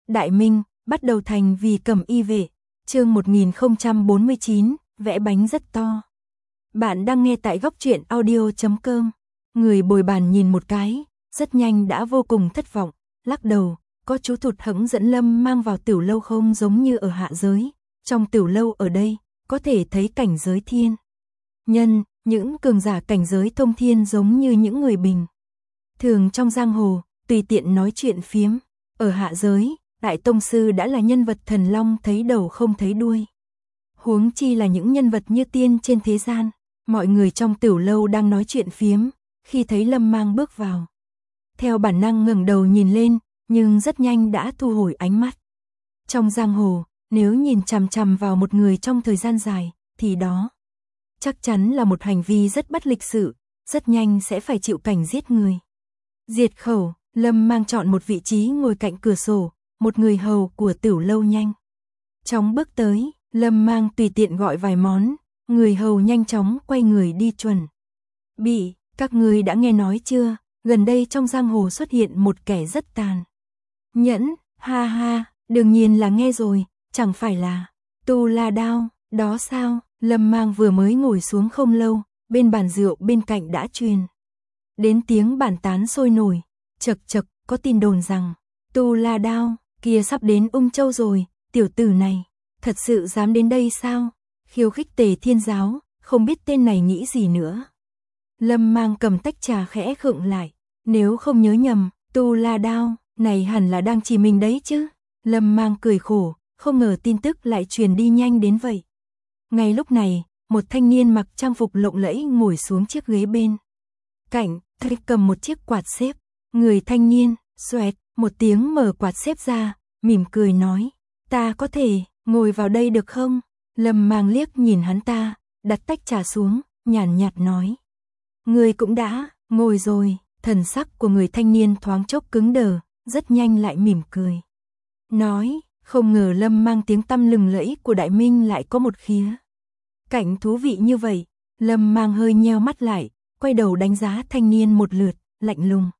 Đại Minh, bắt đầu thành vì cẩm y vệ. Chương 1049, vẽ bánh rất to. Bạn đang nghe tại góc truyện audio.com. Người bồi bàn nhìn một cái, rất nhanh đã vô cùng thất vọng, lắc đầu, có chú thụt hẫng dẫn Lâm mang vào tiểu lâu không giống như ở hạ giới. Trong tiểu lâu ở đây, có thể thấy cảnh giới thiên nhân, những cường giả cảnh giới thông thiên giống như những người bình thường trong giang hồ, tùy tiện nói chuyện phiếm. Ở hạ giới, đại tông sư đã là nhân vật thần long thấy đầu không thấy đuôi. Huống chi là những nhân vật như tiên trên thế gian. Mọi người trong tiểu lâu đang nói chuyện phiếm, khi thấy Lâm mang bước vào. Theo bản năng ngẩng đầu nhìn lên, nhưng rất nhanh đã thu hồi ánh mắt. Trong giang hồ, nếu nhìn chằm chằm vào một người trong thời gian dài, thì đó chắc chắn là một hành vi rất bất lịch sự, rất nhanh sẽ phải chịu cảnh giết người. Diệt khẩu, Lâm mang chọn một vị trí ngồi cạnh cửa sổ, một người hầu của tiểu lâu nhanh chóng bước tới, Lâm mang tùy tiện gọi vài món, người hầu nhanh chóng quay người đi chuẩn bị. Các ngươi đã nghe nói chưa, gần đây trong giang hồ xuất hiện một kẻ rất tàn nhẫn, ha ha, đương nhiên là nghe rồi, chẳng phải là Tu La Đao, đó sao? Lâm mang vừa mới ngồi xuống không lâu, bên bàn rượu bên cạnh đã truyền đến tiếng bàn tán sôi nổi. Chậc chậc, có tin đồn rằng Tu La Đao kia sắp đến Ung Châu rồi, tiểu tử này thật sự dám đến đây sao? Khiêu khích Tề Thiên Giáo, không biết tên này nghĩ gì nữa. Lâm mang cầm tách trà khẽ khựng lại, nếu không nhớ nhầm, Tu La Đao này hẳn là đang chỉ mình đấy chứ. Lâm mang cười khổ, không ngờ tin tức lại truyền đi nhanh đến vậy. Ngay lúc này, một thanh niên mặc trang phục lộng lẫy ngồi xuống chiếc ghế bên cạnh, cầm một chiếc quạt xếp. Người thanh niên, xoẹt, một tiếng mở quạt xếp ra, mỉm cười nói, ta có thể ngồi vào đây được không? Lâm mang liếc nhìn hắn ta, đặt tách trà xuống, nhàn nhạt nói, người cũng đã ngồi rồi. Thần sắc của người thanh niên thoáng chốc cứng đờ, rất nhanh lại mỉm cười. Nói, không ngờ Lâm mang tiếng tăm lừng lẫy của Đại Minh lại có một khía cạnh thú vị như vậy. Lâm mang hơi nheo mắt lại, quay đầu đánh giá thanh niên một lượt, lạnh lùng.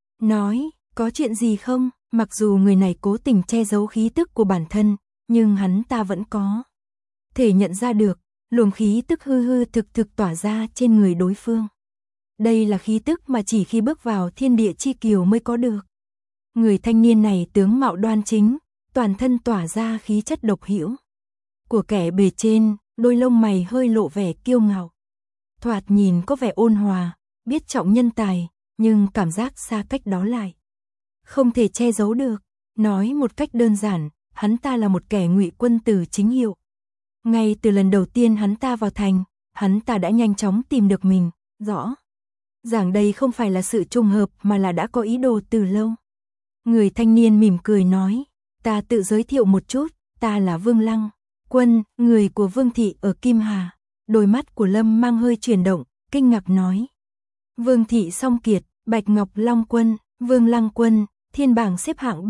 Nói, có chuyện gì không? Mặc dù người này cố tình che giấu khí tức của bản thân, nhưng hắn ta vẫn có thể nhận ra được, luồng khí tức hư hư thực thực tỏa ra trên người đối phương. Đây là khí tức mà chỉ khi bước vào thiên địa chi kiều mới có được. Người thanh niên này tướng mạo đoan chính, toàn thân tỏa ra khí chất độc hữu của kẻ bề trên, đôi lông mày hơi lộ vẻ kiêu ngạo. Thoạt nhìn có vẻ ôn hòa, biết trọng nhân tài, nhưng cảm giác xa cách đó lại không thể che giấu được. Nói một cách đơn giản, hắn ta là một kẻ ngụy quân tử chính hiệu. Ngay từ lần đầu tiên hắn ta vào thành, hắn ta đã nhanh chóng tìm được mình, rõ ràng đây không phải là sự trùng hợp mà là đã có ý đồ từ lâu. Người thanh niên mỉm cười nói, ta tự giới thiệu một chút, ta là Vương Lăng Quân, người của Vương thị ở Kim Hà. Đôi mắt của Lâm mang hơi chuyển động, kinh ngạc nói, Vương thị Song Kiệt, Bạch Ngọc Long Quân, Vương Lăng Quân, thiên bảng xếp hạng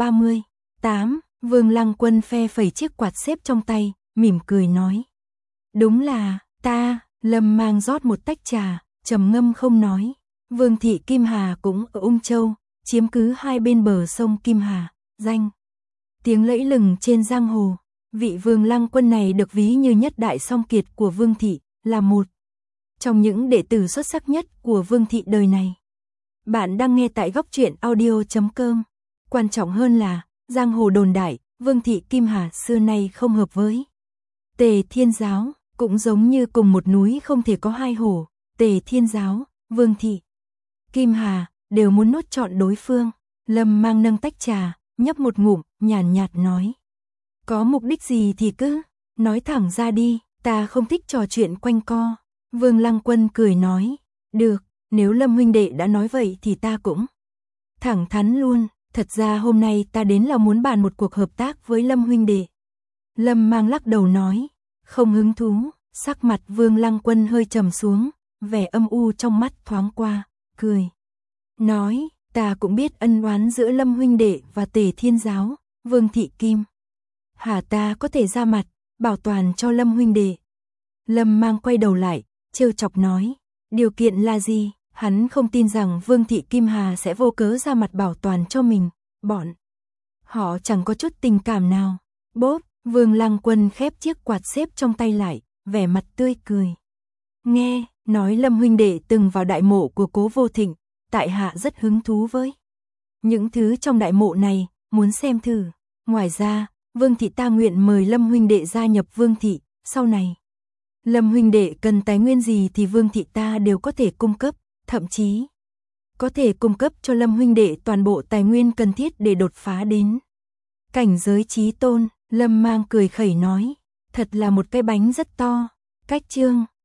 38. Vương Lăng Quân phe phẩy chiếc quạt xếp trong tay, mỉm cười nói, đúng là ta. Lâm mang rót một tách trà, trầm ngâm không nói. Vương thị Kim Hà cũng ở Ung Châu, chiếm cứ hai bên bờ sông Kim Hà, danh tiếng lẫy lừng trên giang hồ. Vị Vương Lăng Quân này được ví như nhất đại song kiệt của Vương thị, là một trong những đệ tử xuất sắc nhất của Vương thị đời này. Bạn đang nghe tại góc truyện audio.com. Quan trọng hơn là, giang hồ đồn đại, Vương thị Kim Hà xưa nay không hợp với Tề Thiên Giáo, cũng giống như cùng một núi không thể có hai hổ. Tề Thiên Giáo, Vương thị Kim Hà đều muốn nuốt trọn đối phương. Lâm mang nâng tách trà, nhấp một ngụm, nhàn nhạt nói, có mục đích gì thì cứ nói thẳng ra đi, ta không thích trò chuyện quanh co. Vương Lăng Quân cười nói, được, nếu Lâm huynh đệ đã nói vậy thì ta cũng thẳng thắn luôn. Thật ra hôm nay ta đến là muốn bàn một cuộc hợp tác với Lâm huynh đệ. Lâm mang lắc đầu nói, không hứng thú. Sắc mặt Vương Lăng Quân hơi trầm xuống, vẻ âm u trong mắt thoáng qua, cười nói, ta cũng biết ân oán giữa Lâm huynh đệ và Tề Thiên Giáo, Vương thị Kim Hà ta có thể ra mặt bảo toàn cho Lâm huynh đệ. Lâm mang quay đầu lại, trêu chọc nói, điều kiện là gì? Hắn không tin rằng Vương thị Kim Hà sẽ vô cớ ra mặt bảo toàn cho mình. Bọn Họ chẳng có chút tình cảm nào. Bốp, Vương Lăng Quân khép chiếc quạt xếp trong tay lại, vẻ mặt tươi cười. Nghe, nói Lâm huynh đệ từng vào đại mộ của Cố Vô Thịnh, tại hạ rất hứng thú với những thứ trong đại mộ này, muốn xem thử. Ngoài ra, Vương thị ta nguyện mời Lâm huynh đệ gia nhập Vương thị, sau này Lâm huynh đệ cần tài nguyên gì thì Vương thị ta đều có thể cung cấp, thậm chí có thể cung cấp cho Lâm huynh đệ toàn bộ tài nguyên cần thiết để đột phá đến cảnh giới chí tôn. Lâm Mang cười khẩy nói, thật là một cái bánh rất to. Cách chương